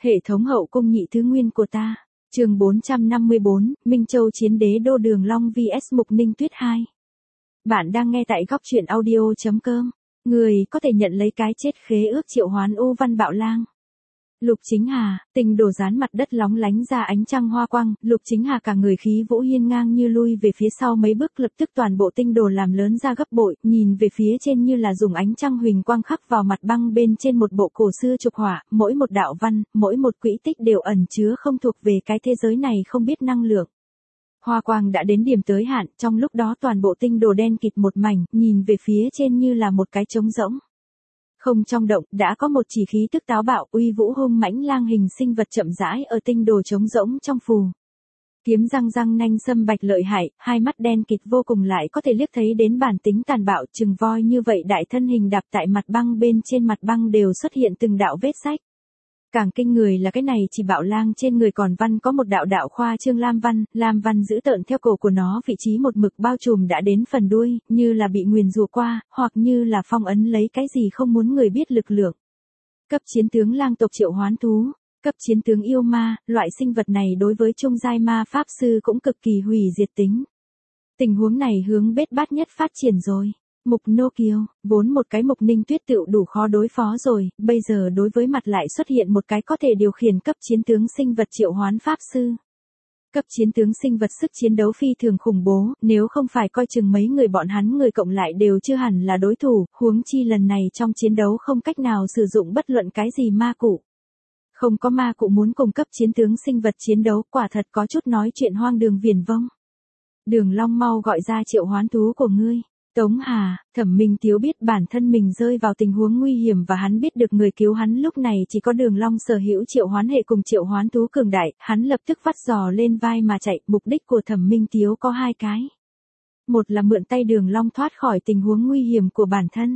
Hệ thống hậu cung nhị thứ nguyên của ta. Chương 454, Minh Châu chiến đế đô Đường Long vs Mục Ninh Tuyết 2. Bạn đang nghe tại góc truyện audio.com. Người có thể nhận lấy cái chết khế ước triệu hoán U Văn Bạo Lang. Lục Chính Hà, tình đổ dán mặt đất lóng lánh ra ánh trăng hoa quang, Lục Chính Hà cả người khí vũ hiên ngang như lui về phía sau mấy bước, lập tức toàn bộ tinh đồ làm lớn ra gấp bội, nhìn về phía trên như là dùng ánh trăng huỳnh quang khắc vào mặt băng bên trên một bộ cổ xưa trục hỏa, mỗi một đạo văn, mỗi một quỹ tích đều ẩn chứa không thuộc về cái thế giới này không biết năng lượng. Hoa quang đã đến điểm tới hạn, trong lúc đó toàn bộ tinh đồ đen kịt một mảnh, nhìn về phía trên như là một cái trống rỗng. Không trong động, đã có một chỉ khí tức táo bạo, uy vũ hung mãnh lang hình sinh vật chậm rãi ở tinh đồ trống rỗng trong phù. Kiếm răng răng nanh sâm bạch lợi hại, hai mắt đen kịt vô cùng lại có thể liếc thấy đến bản tính tàn bạo, chừng voi như vậy đại thân hình đạp tại mặt băng bên trên mặt băng đều xuất hiện từng đạo vết rách. Càng kinh người là cái này chỉ bạo lang trên người còn văn có một đạo đạo khoa trương lam văn giữ tợn theo cổ của nó vị trí một mực bao trùm đã đến phần đuôi, như là bị nguyền rủa qua, hoặc như là phong ấn lấy cái gì không muốn người biết lực lượng. Cấp chiến tướng lang tộc triệu hoán thú, cấp chiến tướng yêu ma, loại sinh vật này đối với trung giai ma pháp sư cũng cực kỳ hủy diệt tính. Tình huống này hướng bết bát nhất phát triển rồi. Mục Nô Kiều, vốn một cái Mục Ninh Tuyết tựu đủ khó đối phó rồi, bây giờ đối với mặt lại xuất hiện một cái có thể điều khiển cấp chiến tướng sinh vật triệu hoán pháp sư. Cấp chiến tướng sinh vật sức chiến đấu phi thường khủng bố, nếu không phải coi chừng mấy người bọn hắn người cộng lại đều chưa hẳn là đối thủ, huống chi lần này trong chiến đấu không cách nào sử dụng bất luận cái gì ma cụ. Không có ma cụ muốn cùng cấp chiến tướng sinh vật chiến đấu, quả thật có chút nói chuyện hoang đường viển vông. Đường Long mau gọi ra triệu hoán thú của ngươi. Tống Hà, Thẩm Minh Tiếu biết bản thân mình rơi vào tình huống nguy hiểm và hắn biết được người cứu hắn lúc này chỉ có Đường Long sở hữu triệu hoán hệ cùng triệu hoán thú cường đại, hắn lập tức vắt giò lên vai mà chạy, mục đích của Thẩm Minh Tiếu có hai cái. Một là mượn tay Đường Long thoát khỏi tình huống nguy hiểm của bản thân.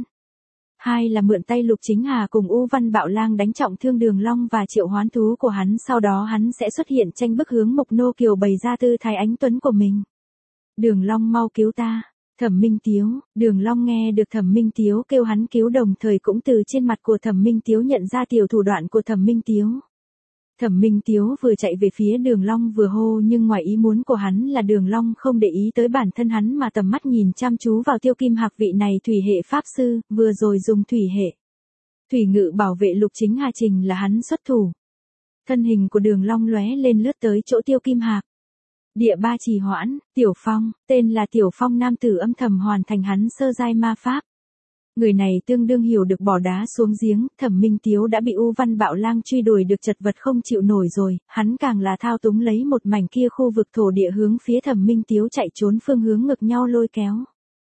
Hai là mượn tay Lục Chính Hà cùng U Văn Bạo Lang đánh trọng thương Đường Long và triệu hoán thú của hắn, sau đó hắn sẽ xuất hiện tranh bức hướng Mục Nô Kiều bày ra tư thái ánh tuấn của mình. Đường Long mau cứu ta. Thẩm Minh Tiếu, Đường Long nghe được Thẩm Minh Tiếu kêu hắn cứu đồng thời cũng từ trên mặt của Thẩm Minh Tiếu nhận ra tiểu thủ đoạn của Thẩm Minh Tiếu. Thẩm Minh Tiếu vừa chạy về phía Đường Long vừa hô nhưng ngoài ý muốn của hắn là Đường Long không để ý tới bản thân hắn mà tầm mắt nhìn chăm chú vào Tiêu Kim Hạc vị này thủy hệ pháp sư, vừa rồi dùng thủy hệ. Thủy ngự bảo vệ Lục Chính Hà trình là hắn xuất thủ. Thân hình của Đường Long lóe lên lướt tới chỗ Tiêu Kim Hạc. Địa ba trì hoãn, Tiểu Phong, tên là Tiểu Phong nam tử âm thầm hoàn thành hắn sơ giai ma pháp. Người này tương đương hiểu được bỏ đá xuống giếng, Thẩm Minh Tiếu đã bị U Văn Bạo Lang truy đuổi được chật vật không chịu nổi rồi, hắn càng là thao túng lấy một mảnh kia khu vực thổ địa hướng phía Thẩm Minh Tiếu chạy trốn phương hướng ngược nhau lôi kéo.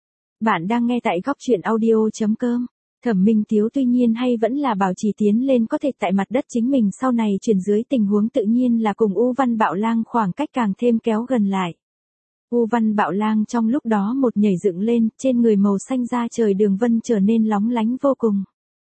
Bạn đang nghe tại góc truyện audio.com. Thẩm Minh Tiếu tuy nhiên hay vẫn là bảo trì tiến lên có thể tại mặt đất chính mình sau này chuyển dưới tình huống tự nhiên là cùng U Văn Bạo Lang khoảng cách càng thêm kéo gần lại. U Văn Bạo Lang trong lúc đó một nhảy dựng lên, trên người màu xanh da trời đường vân trở nên lóng lánh vô cùng.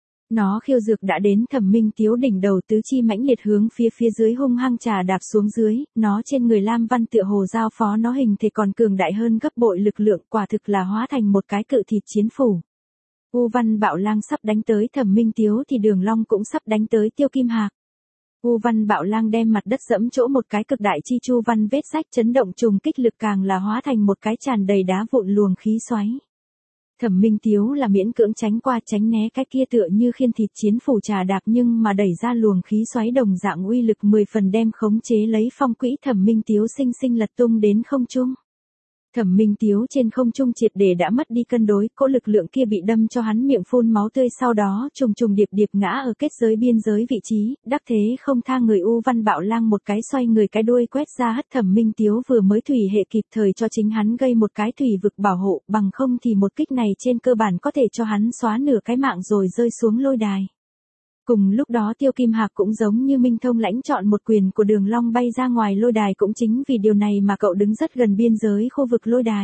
Nó khiêu dược đã đến Thẩm Minh Tiếu đỉnh đầu tứ chi mãnh liệt hướng phía dưới hung hăng trà đạp xuống dưới, nó trên người lam văn tựa hồ giao phó nó hình thể còn cường đại hơn gấp bội lực lượng, quả thực là hóa thành một cái cự thịt chiến phủ. U Văn Bạo Lang sắp đánh tới Thẩm Minh Tiếu thì Đường Long cũng sắp đánh tới Tiêu Kim Hạc. U Văn Bạo Lang đem mặt đất dẫm chỗ một cái cực đại chi chu văn vết rách chấn động trùng kích lực càng là hóa thành một cái tràn đầy đá vụn luồng khí xoáy. Thẩm Minh Tiếu là miễn cưỡng tránh qua tránh né cái kia tựa như khiên thịt chiến phủ trà đạp nhưng mà đẩy ra luồng khí xoáy đồng dạng uy lực 10 phần đem khống chế lấy phong quỹ Thẩm Minh Tiếu sinh sinh lật tung đến không trung. Thẩm Minh Tiếu trên không trung triệt để đã mất đi cân đối, cỗ lực lượng kia bị đâm cho hắn miệng phun máu tươi sau đó trùng trùng điệp điệp ngã ở kết giới biên giới vị trí, đắc thế không tha người U Văn Bạo Lang một cái xoay người cái đuôi quét ra hất Thẩm Minh Tiếu vừa mới thủy hệ kịp thời cho chính hắn gây một cái thủy vực bảo hộ, bằng không thì một kích này trên cơ bản có thể cho hắn xóa nửa cái mạng rồi rơi xuống lôi đài. Cùng lúc đó Tiêu Kim Hạc cũng giống như Minh Thông lãnh chọn một quyền của Đường Long bay ra ngoài lôi đài cũng chính vì điều này mà cậu đứng rất gần biên giới khu vực lôi đài.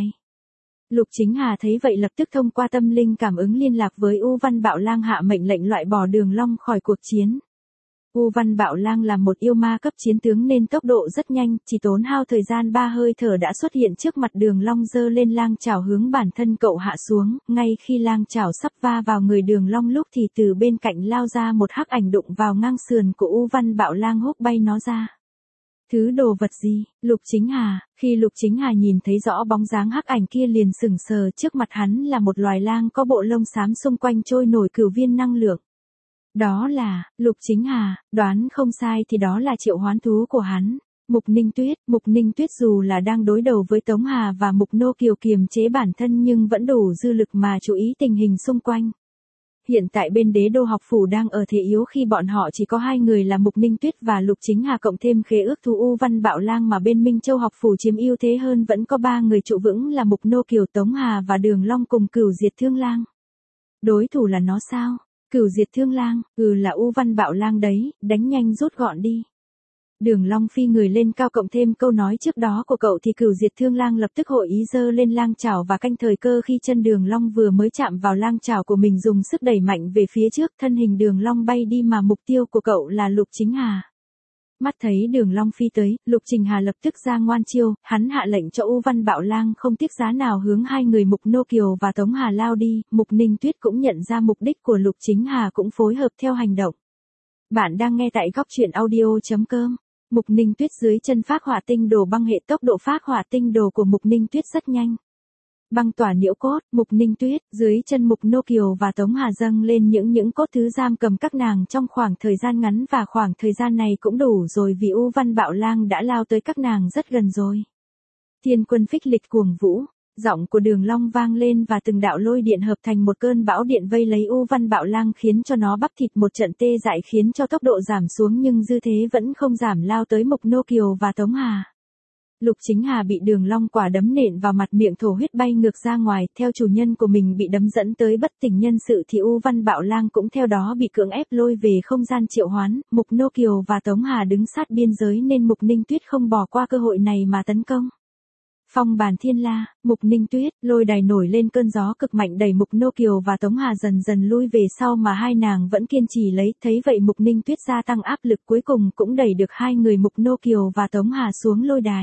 Lục Chính Hà thấy vậy lập tức thông qua tâm linh cảm ứng liên lạc với U Văn Bạo Lang hạ mệnh lệnh loại bỏ Đường Long khỏi cuộc chiến. U Văn Bạo Lang là một yêu ma cấp chiến tướng nên tốc độ rất nhanh, chỉ tốn hao thời gian 3 hơi thở đã xuất hiện trước mặt Đường Long giơ lên lang chảo hướng bản thân cậu hạ xuống, ngay khi lang chảo sắp va vào người Đường Long lúc thì từ bên cạnh lao ra một hắc ảnh đụng vào ngang sườn của U Văn Bạo Lang húc bay nó ra. Thứ đồ vật gì? Lục Chính Hà, khi Lục Chính Hà nhìn thấy rõ bóng dáng hắc ảnh kia liền sững sờ, trước mặt hắn là một loài lang có bộ lông xám xung quanh trôi nổi cửu viên năng lượng. Đó là, Lục Chính Hà, đoán không sai thì đó là triệu hoán thú của hắn. Mục Ninh Tuyết dù là đang đối đầu với Tống Hà và Mục Nô Kiều kiềm chế bản thân nhưng vẫn đủ dư lực mà chú ý tình hình xung quanh. Hiện tại bên Đế Đô học phủ đang ở thế yếu khi bọn họ chỉ có 2 người là Mục Ninh Tuyết và Lục Chính Hà cộng thêm khế ước thú U Văn Bạo Lang, mà bên Minh Châu học phủ chiếm ưu thế hơn vẫn có 3 người trụ vững là Mục Nô Kiều, Tống Hà và Đường Long cùng Cửu Diệt Thương Lang. Đối thủ là nó sao? Cửu Diệt Thương Lang, là U Văn Bạo Lang đấy, đánh nhanh rút gọn đi. Đường Long phi người lên cao cộng thêm câu nói trước đó của cậu thì Cửu Diệt Thương Lang lập tức hội ý giơ lên lang chảo và canh thời cơ khi chân Đường Long vừa mới chạm vào lang chảo của mình dùng sức đẩy mạnh về phía trước, thân hình Đường Long bay đi mà mục tiêu của cậu là Lục Chính Hà. Mắt thấy Đường Long phi tới, Lục Chính Hà lập tức ra ngoan chiêu, hắn hạ lệnh cho U Văn Bạo Lang không tiếc giá nào hướng 2 người Mục Nô Kiều và Tống Hà lao đi. Mục Ninh Tuyết cũng nhận ra mục đích của Lục Chính Hà cũng phối hợp theo hành động. Bạn đang nghe tại góc truyện audio.com. Mục Ninh Tuyết dưới chân phác hỏa tinh đồ băng hệ, tốc độ phác hỏa tinh đồ của Mục Ninh Tuyết rất nhanh. Băng tỏa nhiễu cốt, Mục Ninh Tuyết, dưới chân Mục Nô Kiều và Tống Hà dâng lên những cốt thứ giam cầm các nàng trong khoảng thời gian ngắn, và khoảng thời gian này cũng đủ rồi vì U Văn Bạo Lang đã lao tới các nàng rất gần rồi. Thiên quân phích lịch cuồng vũ, giọng của Đường Long vang lên và từng đạo lôi điện hợp thành một cơn bão điện vây lấy U Văn Bạo Lang khiến cho nó bắp thịt một trận tê dại, khiến cho tốc độ giảm xuống nhưng dư thế vẫn không giảm, lao tới Mục Nô Kiều và Tống Hà. Lục Chính Hà bị Đường Long quả đấm nện vào mặt, miệng thổ huyết bay ngược ra ngoài, theo chủ nhân của mình bị đấm dẫn tới bất tỉnh nhân sự thì U Văn Bạo Lang cũng theo đó bị cưỡng ép lôi về không gian triệu hoán. Mục Nô Kiều và Tống Hà đứng sát biên giới nên Mục Ninh Tuyết không bỏ qua cơ hội này mà tấn công. Phong bàn thiên la, Mục Ninh Tuyết, lôi đài nổi lên cơn gió cực mạnh đẩy Mục Nô Kiều và Tống Hà dần dần lui về sau mà hai nàng vẫn kiên trì lấy, thấy vậy Mục Ninh Tuyết gia tăng áp lực, cuối cùng cũng đẩy được 2 người Mục Nô Kiều và Tống Hà xuống lôi đài.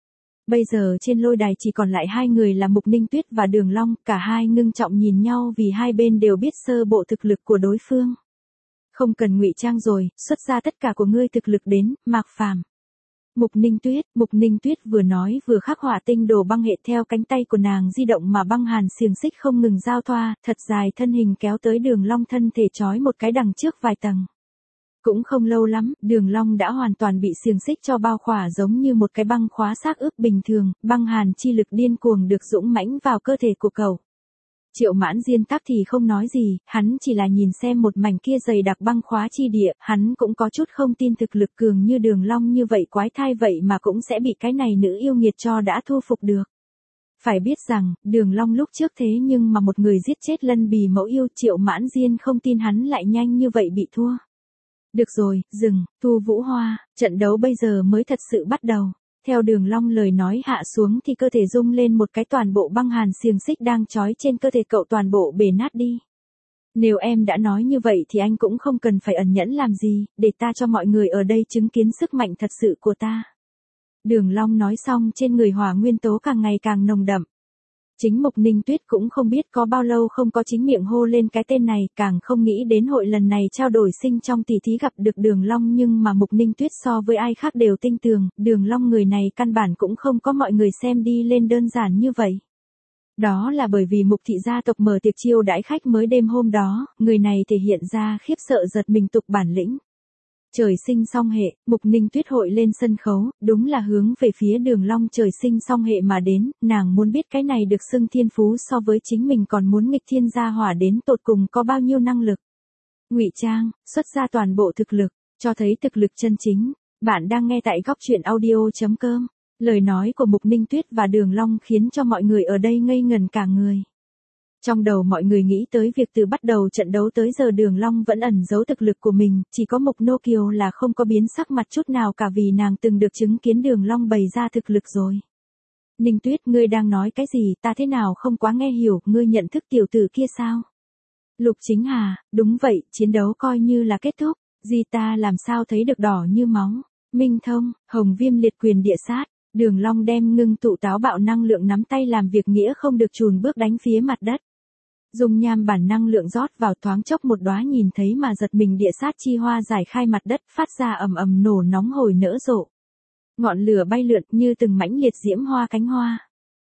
Bây giờ trên lôi đài chỉ còn lại 2 người là Mục Ninh Tuyết và Đường Long, cả hai ngưng trọng nhìn nhau vì hai bên đều biết sơ bộ thực lực của đối phương. Không cần ngụy trang rồi, xuất ra tất cả của ngươi thực lực đến, Mạc Phàm. Mục Ninh Tuyết vừa nói vừa khắc hỏa tinh đồ băng hệ, theo cánh tay của nàng di động mà băng hàn xiềng xích không ngừng giao thoa, thật dài thân hình kéo tới Đường Long, thân thể trói một cái đằng trước vài tầng. Cũng không lâu lắm, Đường Long đã hoàn toàn bị xiềng xích cho bao khỏa, giống như một cái băng khóa xác ướp bình thường, băng hàn chi lực điên cuồng được dũng mãnh vào cơ thể của cậu. Triệu Mãn Diên Tắc thì không nói gì, hắn chỉ là nhìn xem một mảnh kia dày đặc băng khóa chi địa, hắn cũng có chút không tin thực lực cường như Đường Long như vậy quái thai vậy mà cũng sẽ bị cái này nữ yêu nghiệt cho đã thu phục được. Phải biết rằng, Đường Long lúc trước thế nhưng mà một người giết chết Lân Bì mẫu yêu, Triệu Mãn Diên không tin hắn lại nhanh như vậy bị thua. Được rồi, dừng, Thu Vũ Hoa, trận đấu bây giờ mới thật sự bắt đầu. Theo Đường Long lời nói hạ xuống thì cơ thể rung lên một cái, toàn bộ băng hàn xiềng xích đang trói trên cơ thể cậu toàn bộ bể nát đi. Nếu em đã nói như vậy thì anh cũng không cần phải ẩn nhẫn làm gì, để ta cho mọi người ở đây chứng kiến sức mạnh thật sự của ta. Đường Long nói xong trên người hỏa nguyên tố càng ngày càng nồng đậm. Chính Mục Ninh Tuyết cũng không biết có bao lâu không có chính miệng hô lên cái tên này, càng không nghĩ đến hội lần này trao đổi sinh trong tỷ thí gặp được Đường Long, nhưng mà Mục Ninh Tuyết so với ai khác đều tinh tường, Đường Long người này căn bản cũng không có mọi người xem đi lên đơn giản như vậy. Đó là bởi vì Mục thị gia tộc mở tiệc chiêu đãi khách mới đêm hôm đó, người này thể hiện ra khiếp sợ giật mình tục bản lĩnh. Trời sinh song hệ, Mục Ninh Tuyết hội lên sân khấu, đúng là hướng về phía Đường Long trời sinh song hệ mà đến, nàng muốn biết cái này được xưng thiên phú so với chính mình còn muốn nghịch thiên gia hỏa đến tột cùng có bao nhiêu năng lực. Ngụy trang, xuất ra toàn bộ thực lực, cho thấy thực lực chân chính. Bạn đang nghe tại góc truyện audio.com. Lời nói của Mục Ninh Tuyết và Đường Long khiến cho mọi người ở đây ngây ngẩn cả người. Trong đầu mọi người nghĩ tới việc từ bắt đầu trận đấu tới giờ Đường Long vẫn ẩn giấu thực lực của mình, chỉ có Mục Nô Kiều là không có biến sắc mặt chút nào cả vì nàng từng được chứng kiến Đường Long bày ra thực lực rồi. Ninh Tuyết, ngươi đang nói cái gì, ta thế nào không quá nghe hiểu, ngươi nhận thức tiểu tử kia sao? Lục Chính Hà, đúng vậy, chiến đấu coi như là kết thúc. Gì ta làm sao thấy được đỏ như máu. Minh thông, hồng viêm liệt quyền địa sát. Đường Long đem ngưng tụ táo bạo năng lượng nắm tay làm việc nghĩa không được chùn bước đánh phía mặt đất. Dung nham bản năng lượng rót vào thoáng chốc một đóa nhìn thấy mà giật mình địa sát chi hoa giải khai mặt đất phát ra ầm ầm nổ nóng hồi nở rộ. Ngọn lửa bay lượn như từng mãnh liệt diễm hoa cánh hoa.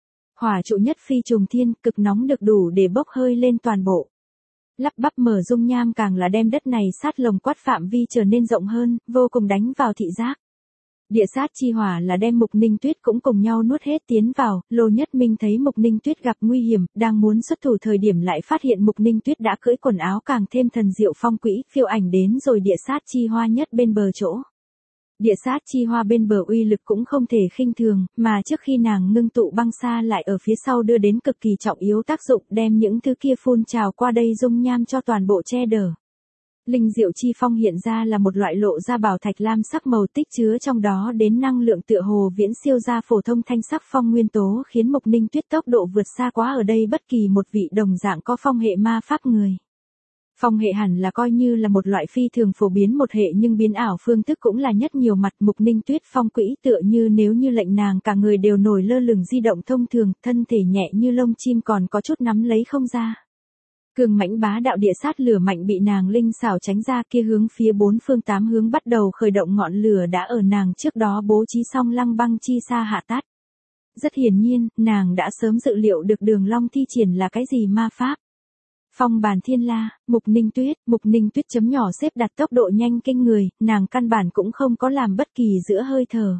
Hỏa trụ nhất phi trùng thiên, cực nóng được đủ để bốc hơi lên toàn bộ. Lắp bắp mở dung nham càng là đem đất này sát lồng quát phạm vi trở nên rộng hơn, vô cùng đánh vào thị giác. Địa sát chi hỏa là đem Mục Ninh Tuyết cũng cùng nhau nuốt hết tiến vào, Lô Nhất Minh thấy Mục Ninh Tuyết gặp nguy hiểm, đang muốn xuất thủ thời điểm lại phát hiện Mục Ninh Tuyết đã cưỡi quần áo càng thêm thần diệu phong quỹ, phiêu ảnh đến rồi địa sát chi hoa nhất bên bờ chỗ. Địa sát chi hoa bên bờ uy lực cũng không thể khinh thường, mà trước khi nàng ngưng tụ băng xa lại ở phía sau đưa đến cực kỳ trọng yếu tác dụng đem những thứ kia phun trào qua đây dung nham cho toàn bộ che đờ. Linh diệu chi phong hiện ra là một loại lộ ra bảo thạch lam sắc màu tích chứa trong đó đến năng lượng tựa hồ viễn siêu ra phổ thông thanh sắc phong nguyên tố khiến Mục Ninh Tuyết tốc độ vượt xa quá ở đây bất kỳ một vị đồng dạng có phong hệ ma pháp người. Phong hệ hẳn là coi như là một loại phi thường phổ biến một hệ nhưng biến ảo phương thức cũng là nhất nhiều mặt. Mục Ninh Tuyết phong quỹ tựa như nếu như lệnh nàng cả người đều nổi lơ lửng di động thông thường, thân thể nhẹ như lông chim còn có chút nắm lấy không ra. Cường mãnh bá đạo địa sát lửa mạnh bị nàng linh xảo tránh ra kia hướng phía bốn phương tám hướng bắt đầu khởi động ngọn lửa đã ở nàng trước đó bố trí xong lăng băng chi sa hạ tát. Rất hiển nhiên, nàng đã sớm dự liệu được Đường Long thi triển là cái gì ma pháp. Phong bàn thiên la, Mục Ninh Tuyết chấm nhỏ xếp đặt tốc độ nhanh kinh người, nàng căn bản cũng không có làm bất kỳ giữa hơi thở.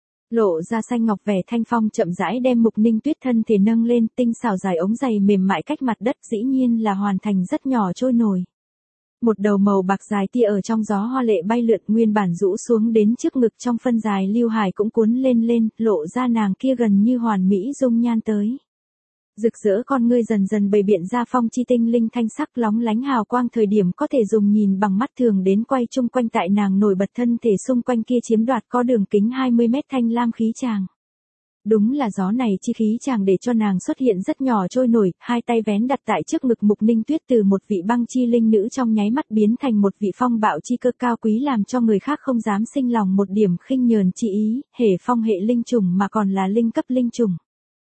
Lộ ra xanh ngọc vẻ thanh phong chậm rãi đem Mục Ninh Tuyết thân thể nâng lên, tinh xảo dài ống giày mềm mại cách mặt đất dĩ nhiên là hoàn thành rất nhỏ trôi nổi. Một đầu màu bạc dài tia ở trong gió hoa lệ bay lượn nguyên bản rũ xuống đến trước ngực trong phân dài lưu hải cũng cuốn lên, lộ ra nàng kia gần như hoàn mỹ dung nhan tới. Rực rỡ con ngươi dần dần bày biện ra phong chi tinh linh thanh sắc lóng lánh hào quang thời điểm có thể dùng nhìn bằng mắt thường đến quay chung quanh tại nàng nổi bật thân thể xung quanh kia chiếm đoạt có đường kính 20 mét thanh lam khí tràng. Đúng là gió này chi khí chàng để cho nàng xuất hiện rất nhỏ trôi nổi, hai tay vén đặt tại trước ngực Mục Ninh Tuyết từ một vị băng chi linh nữ trong nháy mắt biến thành một vị phong bạo chi cơ cao quý làm cho người khác không dám sinh lòng một điểm khinh nhờn chi ý, hề phong hệ linh trùng mà còn là linh cấp linh trùng.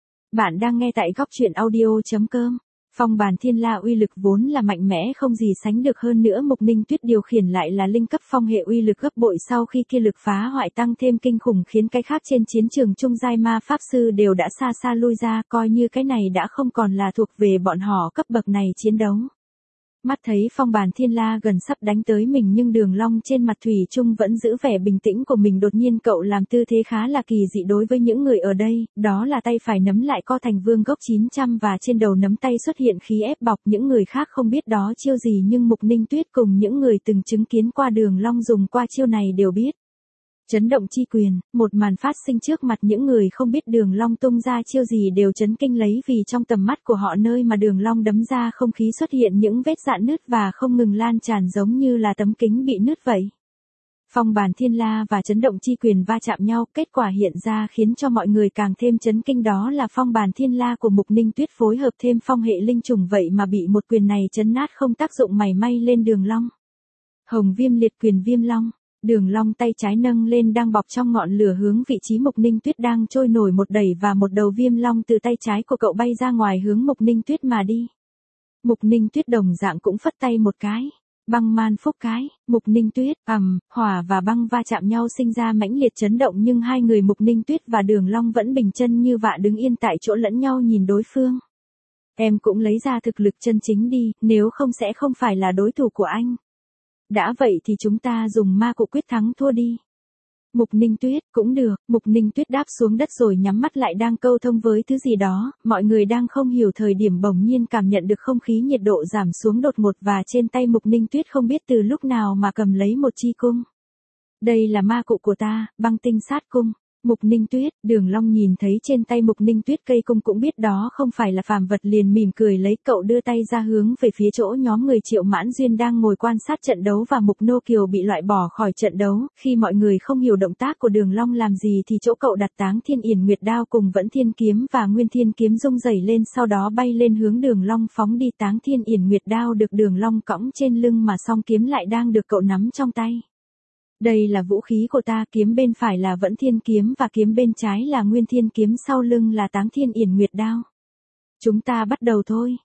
Bạn đang nghe tại góc truyện audio.com. Phong bàn thiên la uy lực vốn là mạnh mẽ không gì sánh được hơn nữa Mục Ninh Tuyết điều khiển lại là linh cấp phong hệ uy lực gấp bội sau khi kia lực phá hoại tăng thêm kinh khủng khiến cái khác trên chiến trường trung giai ma pháp sư đều đã xa xa lui ra coi như cái này đã không còn là thuộc về bọn họ cấp bậc này chiến đấu. Mắt thấy phong bàn thiên la gần sắp đánh tới mình nhưng Đường Long trên mặt thủy chung vẫn giữ vẻ bình tĩnh của mình đột nhiên cậu làm tư thế khá là kỳ dị đối với những người ở đây, đó là tay phải nắm lại co thành vương gốc 900 và trên đầu nắm tay xuất hiện khí ép bọc những người khác không biết đó chiêu gì nhưng Mục Ninh Tuyết cùng những người từng chứng kiến qua Đường Long dùng qua chiêu này đều biết. Chấn động chi quyền, một màn phát sinh trước mặt những người không biết Đường Long tung ra chiêu gì đều chấn kinh lấy vì trong tầm mắt của họ nơi mà Đường Long đấm ra không khí xuất hiện những vết rạn nứt và không ngừng lan tràn giống như là tấm kính bị nứt vậy. Phong bàn thiên la và chấn động chi quyền va chạm nhau, kết quả hiện ra khiến cho mọi người càng thêm chấn kinh đó là phong bàn thiên la của Mục Ninh Tuyết phối hợp thêm phong hệ linh trùng vậy mà bị một quyền này chấn nát không tác dụng mảy may lên Đường Long. Hồng viêm liệt quyền viêm long. Đường Long tay trái nâng lên đang bọc trong ngọn lửa hướng vị trí Mục Ninh Tuyết đang trôi nổi một đẩy và một đầu viêm long từ tay trái của cậu bay ra ngoài hướng Mục Ninh Tuyết mà đi. Mục Ninh Tuyết đồng dạng cũng phất tay một cái. Băng man phúc cái, Mục Ninh Tuyết, hỏa và băng va chạm nhau sinh ra mãnh liệt chấn động nhưng hai người Mục Ninh Tuyết và Đường Long vẫn bình chân như vạ đứng yên tại chỗ lẫn nhau nhìn đối phương. Em cũng lấy ra thực lực chân chính đi, nếu không sẽ không phải là đối thủ của anh. Đã vậy thì chúng ta dùng ma cụ quyết thắng thua đi. Mục Ninh Tuyết, cũng được, Mục Ninh Tuyết đáp xuống đất rồi nhắm mắt lại đang câu thông với thứ gì đó, mọi người đang không hiểu thời điểm bỗng nhiên cảm nhận được không khí nhiệt độ giảm xuống đột ngột và trên tay Mục Ninh Tuyết không biết từ lúc nào mà cầm lấy một chi cung. Đây là ma cụ của ta, băng tinh sát cung. Mục Ninh Tuyết, Đường Long nhìn thấy trên tay Mục Ninh Tuyết cây cung cũng biết đó không phải là phàm vật liền mỉm cười lấy cậu đưa tay ra hướng về phía chỗ nhóm người Triệu Mãn Duyên đang ngồi quan sát trận đấu và Mục Nô Kiều bị loại bỏ khỏi trận đấu, khi mọi người không hiểu động tác của Đường Long làm gì thì chỗ cậu đặt Táng Thiên Yển Nguyệt đao cùng Vẫn Thiên kiếm và Nguyên Thiên kiếm rung rẩy lên sau đó bay lên hướng Đường Long phóng đi. Táng Thiên Yển Nguyệt đao được Đường Long cõng trên lưng mà song kiếm lại đang được cậu nắm trong tay. Đây là vũ khí của ta, kiếm bên phải là Vẫn Thiên kiếm và kiếm bên trái là Nguyên Thiên kiếm, sau lưng là Táng Thiên Yển Nguyệt đao. Chúng ta bắt đầu thôi.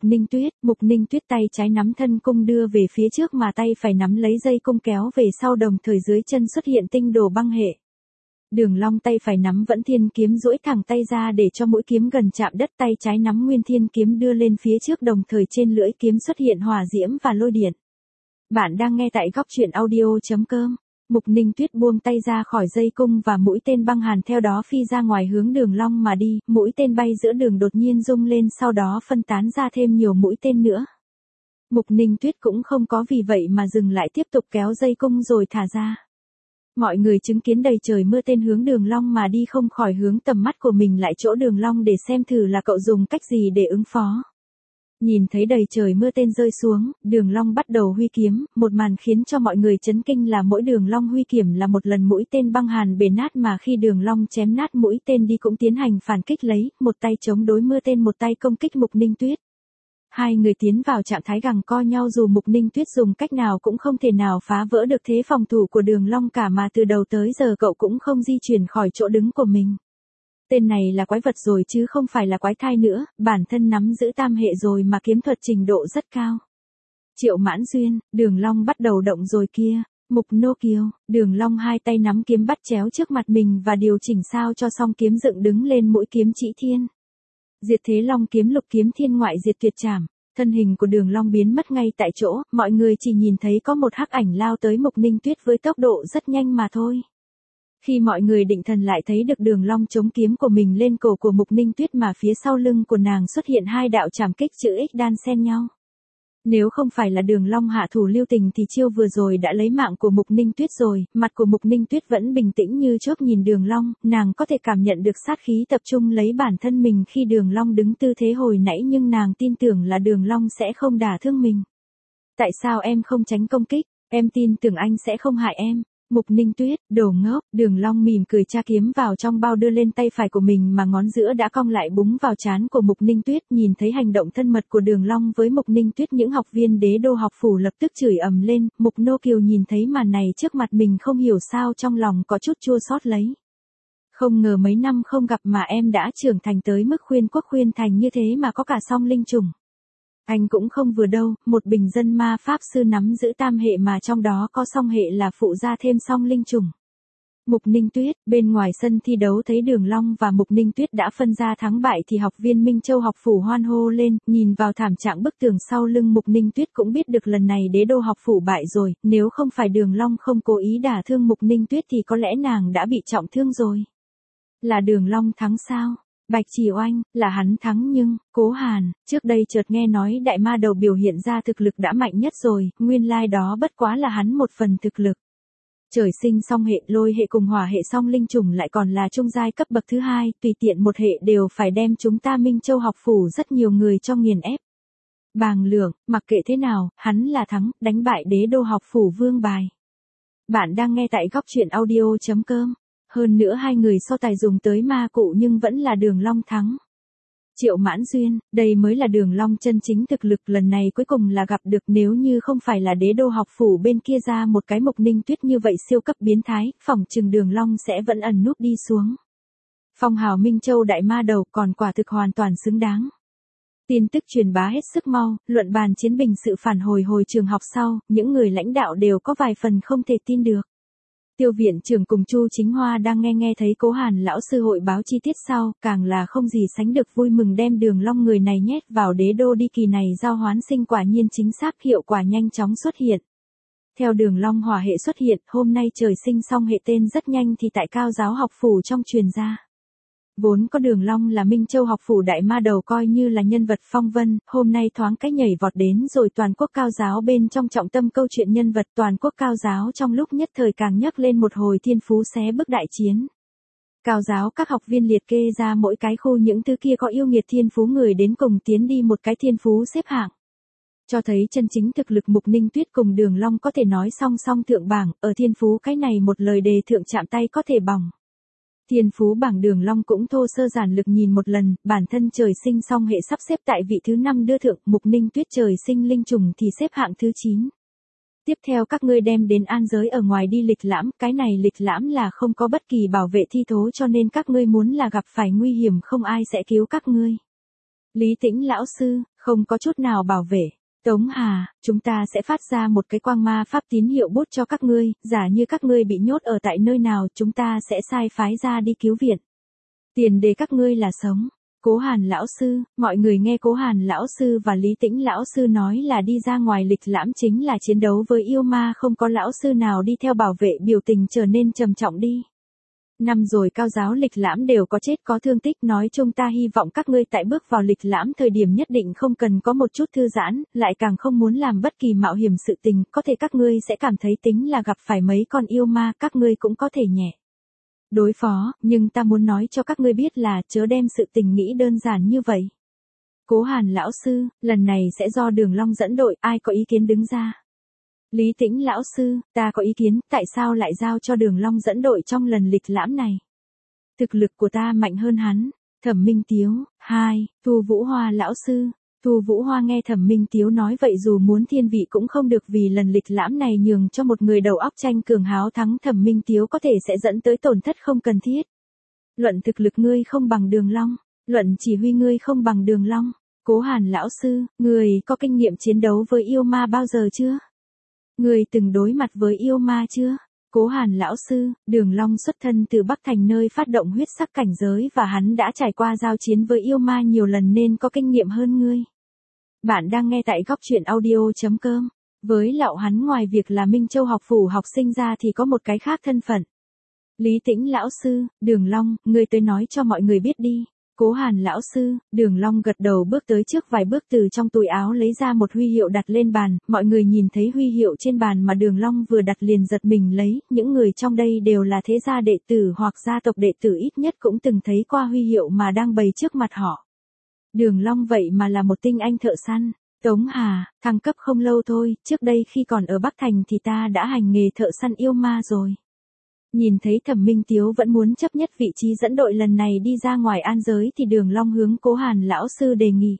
Mục Ninh Tuyết tay trái nắm thân cung đưa về phía trước mà tay phải nắm lấy dây cung kéo về sau, đồng thời dưới chân xuất hiện tinh đồ băng hệ. Đường Long tay phải nắm Vẫn Thiên kiếm duỗi thẳng tay ra để cho mũi kiếm gần chạm đất, tay trái nắm Nguyên Thiên kiếm đưa lên phía trước, đồng thời trên lưỡi kiếm xuất hiện hỏa diễm và lôi điện. Bạn đang nghe tại goctruyện.audio.com. Mục Ninh Tuyết buông tay ra khỏi dây cung và mũi tên băng hàn theo đó phi ra ngoài hướng Đường Long mà đi, mũi tên bay giữa đường đột nhiên rung lên, sau đó phân tán ra thêm nhiều mũi tên nữa. Mục Ninh Tuyết cũng không có vì vậy mà dừng lại, tiếp tục kéo dây cung rồi thả ra. Mọi người chứng kiến đầy trời mưa tên hướng Đường Long mà đi không khỏi hướng tầm mắt của mình lại chỗ Đường Long để xem thử là cậu dùng cách gì để ứng phó. Nhìn thấy đầy trời mưa tên rơi xuống, Đường Long bắt đầu huy kiếm, một màn khiến cho mọi người chấn kinh là mỗi Đường Long huy kiếm là một lần mũi tên băng hàn bể nát, mà khi Đường Long chém nát mũi tên đi cũng tiến hành phản kích, lấy một tay chống đối mưa tên, một tay công kích Mục Ninh Tuyết. Hai người tiến vào trạng thái giằng co nhau, dù Mục Ninh Tuyết dùng cách nào cũng không thể nào phá vỡ được thế phòng thủ của Đường Long cả, mà từ đầu tới giờ cậu cũng không di chuyển khỏi chỗ đứng của mình. Tên này là quái vật rồi chứ không phải là quái thai nữa, bản thân nắm giữ tam hệ rồi mà kiếm thuật trình độ rất cao. Triệu Mãn Duyên, Đường Long bắt đầu động rồi kia. Mục Nô Kiều, Đường Long hai tay nắm kiếm bắt chéo trước mặt mình và điều chỉnh sao cho song kiếm dựng đứng lên mũi kiếm chỉ thiên. Diệt Thế Long kiếm, Lục kiếm thiên ngoại diệt tuyệt trảm. Thân hình của Đường Long biến mất ngay tại chỗ, mọi người chỉ nhìn thấy có một hắc ảnh lao tới Mục Ninh Tuyết với tốc độ rất nhanh mà thôi. Khi mọi người định thần lại thấy được Đường Long chống kiếm của mình lên cổ của Mục Ninh Tuyết, mà phía sau lưng của nàng xuất hiện hai đạo trảm kích chữ X đan xen nhau. Nếu không phải là Đường Long hạ thủ lưu tình thì chiêu vừa rồi đã lấy mạng của Mục Ninh Tuyết rồi. Mặt của Mục Ninh Tuyết vẫn bình tĩnh như trước nhìn Đường Long, nàng có thể cảm nhận được sát khí tập trung lấy bản thân mình khi Đường Long đứng tư thế hồi nãy, nhưng nàng tin tưởng là Đường Long sẽ không đả thương mình. Tại sao em không tránh công kích? Em tin tưởng anh sẽ không hại em. Mục Ninh Tuyết, đồ ngốc. Đường Long mỉm cười tra kiếm vào trong bao đưa lên tay phải của mình mà ngón giữa đã cong lại búng vào trán của Mục Ninh Tuyết. Nhìn thấy hành động thân mật của Đường Long với Mục Ninh Tuyết, những học viên Đế Đô học phủ lập tức chửi ầm lên. Mục Nô Kiều nhìn thấy màn này trước mặt mình không hiểu sao trong lòng có chút chua xót lấy. Không ngờ mấy năm không gặp mà em đã trưởng thành tới mức khuyên quốc khuyên thành như thế mà có cả song linh trùng. Anh cũng không vừa đâu, một bình dân ma pháp sư nắm giữ tam hệ mà trong đó có song hệ là phụ gia thêm song linh trùng. Mục Ninh Tuyết, bên ngoài sân thi đấu thấy Đường Long và Mục Ninh Tuyết đã phân ra thắng bại thì học viên Minh Châu học phủ hoan hô lên, nhìn vào thảm trạng bức tường sau lưng Mục Ninh Tuyết cũng biết được lần này Đế Đô học phủ bại rồi, nếu không phải Đường Long không cố ý đả thương Mục Ninh Tuyết thì có lẽ nàng đã bị trọng thương rồi. Là Đường Long thắng sao? Bạch Chỉ Oanh, là hắn thắng, nhưng, Cố Hàn, trước đây chợt nghe nói đại ma đầu biểu hiện ra thực lực đã mạnh nhất rồi, nguyên lai đó bất quá là hắn một phần thực lực. Trời sinh song hệ, lôi hệ cùng hỏa hệ song linh trùng lại còn là trung giai cấp bậc thứ hai, tùy tiện một hệ đều phải đem chúng ta Minh Châu học phủ rất nhiều người cho nghiền ép. Bàng Lượng, mặc kệ thế nào, hắn là thắng, đánh bại Đế Đô học phủ vương bài. Bạn đang nghe tại goctruyện.audio.com. Hơn nữa hai người so tài dùng tới ma cụ nhưng vẫn là Đường Long thắng. Triệu Mãn Duyên, đây mới là Đường Long chân chính thực lực, lần này cuối cùng là gặp được, nếu như không phải là Đế Đô học phủ bên kia ra một cái Mục Ninh Tuyết như vậy siêu cấp biến thái, phỏng chừng Đường Long sẽ vẫn ẩn núp đi xuống. Phong hào Minh Châu đại ma đầu còn quả thực hoàn toàn xứng đáng. Tin tức truyền bá hết sức mau, luận bàn chiến bình sự phản hồi trường học sau, những người lãnh đạo đều có vài phần không thể tin được. Tiêu viện trưởng cùng Chu Chính Hoa đang nghe thấy Cố Hàn lão sư hội báo chi tiết sau, càng là không gì sánh được vui mừng, đem Đường Long người này nhét vào Đế Đô đi, kỳ này giao hoán sinh quả nhiên chính xác, hiệu quả nhanh chóng xuất hiện. Theo Đường Long hỏa hệ xuất hiện, hôm nay trời sinh song hệ tên rất nhanh thì tại Cao giáo học phủ trong truyền ra. Vốn có Đường Long là Minh Châu học phủ đại ma đầu coi như là nhân vật phong vân, hôm nay thoáng cái nhảy vọt đến rồi toàn quốc Cao giáo bên trong trọng tâm câu chuyện nhân vật, toàn quốc Cao giáo trong lúc nhất thời càng nhấc lên một hồi thiên phú xé bức đại chiến. Cao giáo các học viên liệt kê ra mỗi cái khu những thứ kia có yêu nghiệt thiên phú người đến cùng tiến đi một cái thiên phú xếp hạng. Cho thấy chân chính thực lực Mục Ninh Tuyết cùng Đường Long có thể nói song song thượng bảng, ở thiên phú cái này một lời đề thượng chạm tay có thể bỏng. Thiên phú bảng Đường Long cũng thô sơ giản lược nhìn một lần, bản thân trời sinh song hệ sắp xếp tại vị thứ 5 đưa thượng, Mục Ninh Tuyết trời sinh linh trùng thì xếp hạng thứ 9. Tiếp theo các ngươi đem đến an giới ở ngoài đi lịch lãm, cái này lịch lãm là không có bất kỳ bảo vệ thi thố cho nên các ngươi muốn là gặp phải nguy hiểm không ai sẽ cứu các ngươi. Lý Tĩnh lão sư, không có chút nào bảo vệ. Tống Hà, chúng ta sẽ phát ra một cái quang ma pháp tín hiệu bút cho các ngươi, giả như các ngươi bị nhốt ở tại nơi nào chúng ta sẽ sai phái ra đi cứu viện. Tiền đề các ngươi là sống. Cố Hàn lão sư, mọi người nghe Cố Hàn lão sư và Lý Tĩnh lão sư nói là đi ra ngoài lịch lãm chính là chiến đấu với yêu ma, không có lão sư nào đi theo bảo vệ, biểu tình trở nên trầm trọng đi. Năm rồi cao giáo lịch lãm đều có chết có thương tích, nói chung ta hy vọng các ngươi tại bước vào lịch lãm thời điểm nhất định không cần có một chút thư giãn, lại càng không muốn làm bất kỳ mạo hiểm sự tình, có thể các ngươi sẽ cảm thấy tính là gặp phải mấy con yêu ma các ngươi cũng có thể nhẹ đối phó, nhưng ta muốn nói cho các ngươi biết là chớ đem sự tình nghĩ đơn giản như vậy. Cố Hàn lão sư, lần này sẽ do Đường Long dẫn đội, ai có ý kiến đứng ra? Lý Tĩnh lão sư, ta có ý kiến, tại sao lại giao cho Đường Long dẫn đội trong lần lịch lãm này? Thực lực của ta mạnh hơn hắn. Thẩm Minh Tiếu, 2, Thu Vũ Hoa lão sư. Thu Vũ Hoa nghe Thẩm Minh Tiếu nói vậy dù muốn thiên vị cũng không được, vì lần lịch lãm này nhường cho một người đầu óc tranh cường háo thắng Thẩm Minh Tiếu có thể sẽ dẫn tới tổn thất không cần thiết. Luận thực lực ngươi không bằng Đường Long, luận chỉ huy ngươi không bằng Đường Long. Cố Hàn lão sư, ngươi có kinh nghiệm chiến đấu với yêu ma bao giờ chưa? Ngươi từng đối mặt với yêu ma chưa? Cố Hàn lão sư, Đường Long xuất thân từ Bắc Thành nơi phát động huyết sắc cảnh giới và hắn đã trải qua giao chiến với yêu ma nhiều lần nên có kinh nghiệm hơn ngươi. Bạn đang nghe tại góc truyện audio.com. Với Lạo hắn ngoài việc là Minh Châu học phủ học sinh ra thì có một cái khác thân phận. Lý Tĩnh lão sư, Đường Long, ngươi tới nói cho mọi người biết đi. Cố Hàn lão sư, Đường Long gật đầu bước tới trước vài bước từ trong túi áo lấy ra một huy hiệu đặt lên bàn, mọi người nhìn thấy huy hiệu trên bàn mà Đường Long vừa đặt liền giật mình lấy, những người trong đây đều là thế gia đệ tử hoặc gia tộc đệ tử ít nhất cũng từng thấy qua huy hiệu mà đang bày trước mặt họ. Đường Long vậy mà là một tinh anh thợ săn. Tống Hà, thăng cấp không lâu thôi, trước đây khi còn ở Bắc Thành thì ta đã hành nghề thợ săn yêu ma rồi. Nhìn thấy Thẩm Minh Tiếu vẫn muốn chấp nhất vị trí dẫn đội lần này đi ra ngoài an giới thì Đường Long hướng Cố Hàn lão sư đề nghị.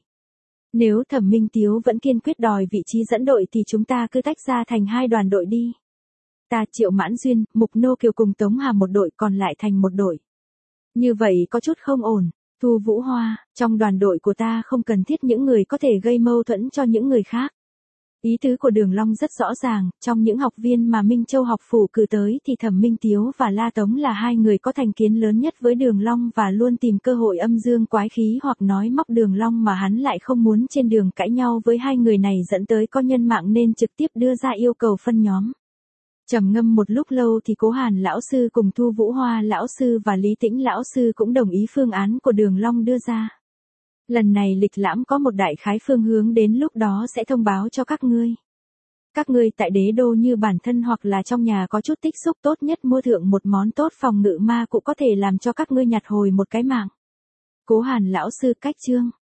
Nếu Thẩm Minh Tiếu vẫn kiên quyết đòi vị trí dẫn đội thì chúng ta cứ tách ra thành 2 đoàn đội đi. Ta Triệu Mãn Duyên, Mục Nô Kiều cùng Tống Hà một đội còn lại thành một đội. Như vậy có chút không ổn. Thu Vũ Hoa, trong đoàn đội của ta không cần thiết những người có thể gây mâu thuẫn cho những người khác. Ý tứ của Đường Long rất rõ ràng, trong những học viên mà Minh Châu học phủ cử tới thì Thẩm Minh Tiếu và La Tống là 2 người có thành kiến lớn nhất với Đường Long và luôn tìm cơ hội âm dương quái khí hoặc nói móc Đường Long, mà hắn lại không muốn trên đường cãi nhau với 2 người này dẫn tới có nhân mạng nên trực tiếp đưa ra yêu cầu phân nhóm. Trầm ngâm một lúc lâu thì Cố Hàn lão sư cùng Thu Vũ Hoa lão sư và Lý Tĩnh lão sư cũng đồng ý phương án của Đường Long đưa ra. Lần này lịch lãm có một đại khái phương hướng, đến lúc đó sẽ thông báo cho các ngươi. Các ngươi tại đế đô như bản thân hoặc là trong nhà có chút tích xúc, tốt nhất mua thượng một món tốt phòng ngự ma cũng có thể làm cho các ngươi nhặt hồi một cái mạng. Cố Hàn lão sư cách chương.